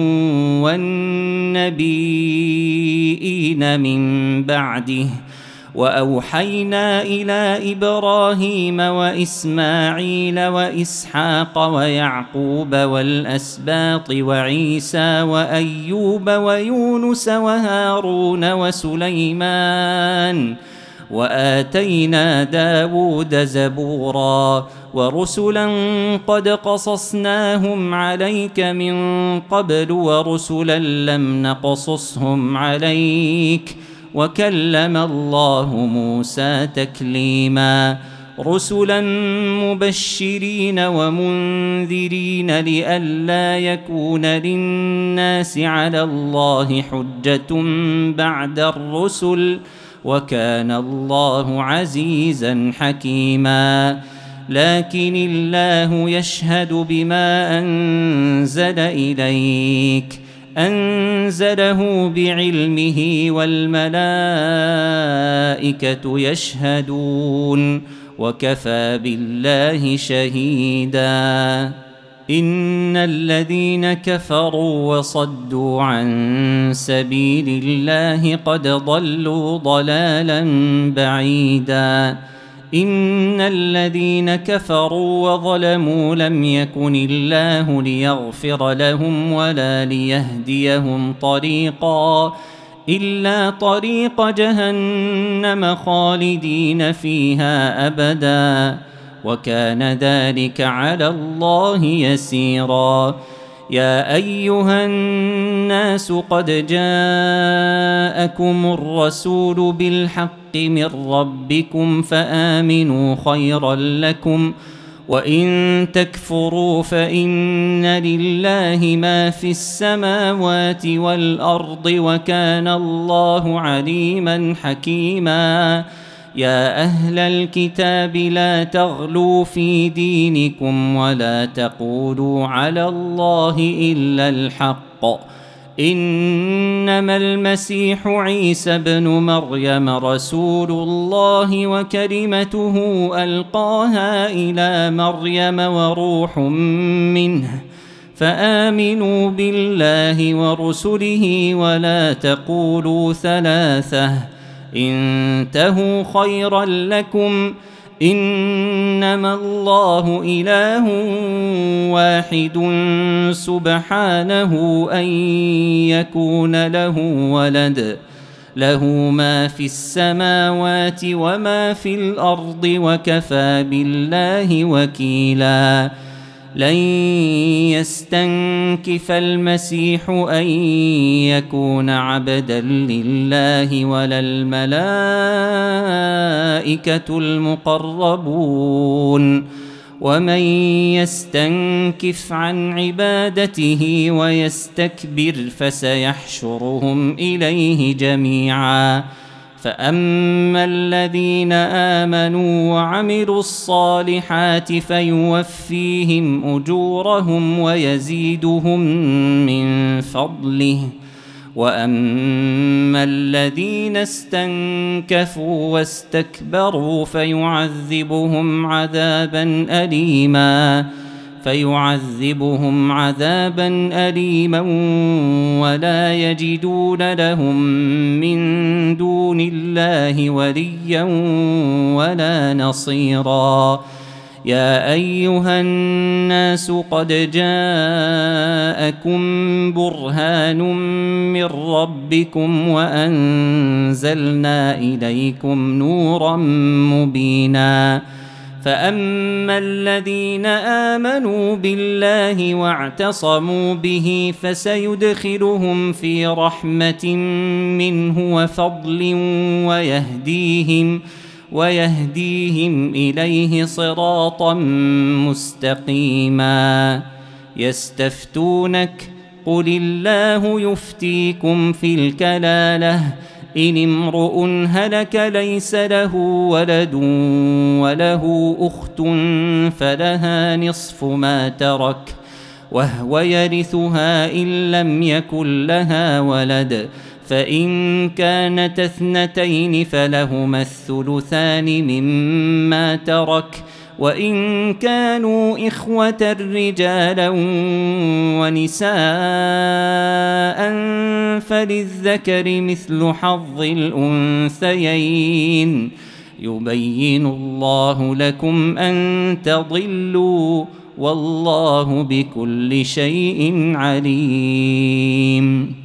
والنبيين من بعده وأوحينا إلى إبراهيم وإسماعيل وإسحاق ويعقوب والأسباط وعيسى وأيوب ويونس وهارون وسليمان وآتينا داود زبورا ورسلا قد قصصناهم عليك من قبل ورسلا لم نقصصهم عليك وكلم الله موسى تكليما رسلا مبشرين ومنذرين لئلا يكون للناس على الله حجة بعد الرسل وكان الله عزيزا حكيما لكن الله يشهد بما أنزل إليك أنزله بعلمه والملائكة يشهدون وكفى بالله شهيدا إن الذين كفروا وصدوا عن سبيل الله قد ضلوا ضلالا بعيدا إن الذين كفروا وظلموا لم يكن الله ليغفر لهم ولا ليهديهم طريقا إلا طريق جهنم خالدين فيها أبدا وكان ذلك على الله يسيرا يا أيها الناس قد جاءكم الرسول بالحق من ربكم فآمنوا خيرا لكم وإن تكفروا فإن لله ما في السماوات والأرض وكان الله عليما حكيما يا أهل الكتاب لا تغلوا في دينكم ولا تقولوا على الله إلا الحق إنما المسيح عيسى ابن مريم رسول الله وكلمته ألقاها إلى مريم وروح منه فآمنوا بالله ورسله ولا تقولوا ثلاثة انتهوا خيرا لكم إنما الله إله واحد سبحانه أن يكون له ولد له ما في السماوات وما في الأرض وكفى بالله وكيلا لن يستنكف المسيح أن يكون عبدا لله ولا الملائكة المقربون ومن يستنكف عن عبادته ويستكبر فسيحشرهم إليه جميعا فأما الذين آمنوا وعملوا الصالحات فيوفيهم أجورهم ويزيدهم من فضله، وأما الذين استنكفوا واستكبروا فيعذبهم عذابا أليما فيعذبهم عذابا أليما ولا يجدون لهم من دون الله وليا ولا نصيرا. يا أيها الناس قد جاءكم برهان من ربكم وأنزلنا إليكم نورا مبينا. فأما الذين آمنوا بالله واعتصموا به فسيدخلهم في رحمة منه وفضل ويهديهم ويهديهم إليه صراطا مستقيما. يستفتونك قل الله يفتيكم في الكلالة إن امرؤ هلك ليس له ولد وله أخت فلها نصف ما ترك وهو يرثها إن لم يكن لها ولد، فإن كانت اثنتين فلهما الثلثان مما ترك، وإن كانوا إخوة رجالا ونساء فللذكر مثل حظ الأنثيين. يبين الله لكم أن تضلوا والله بكل شيء عليم.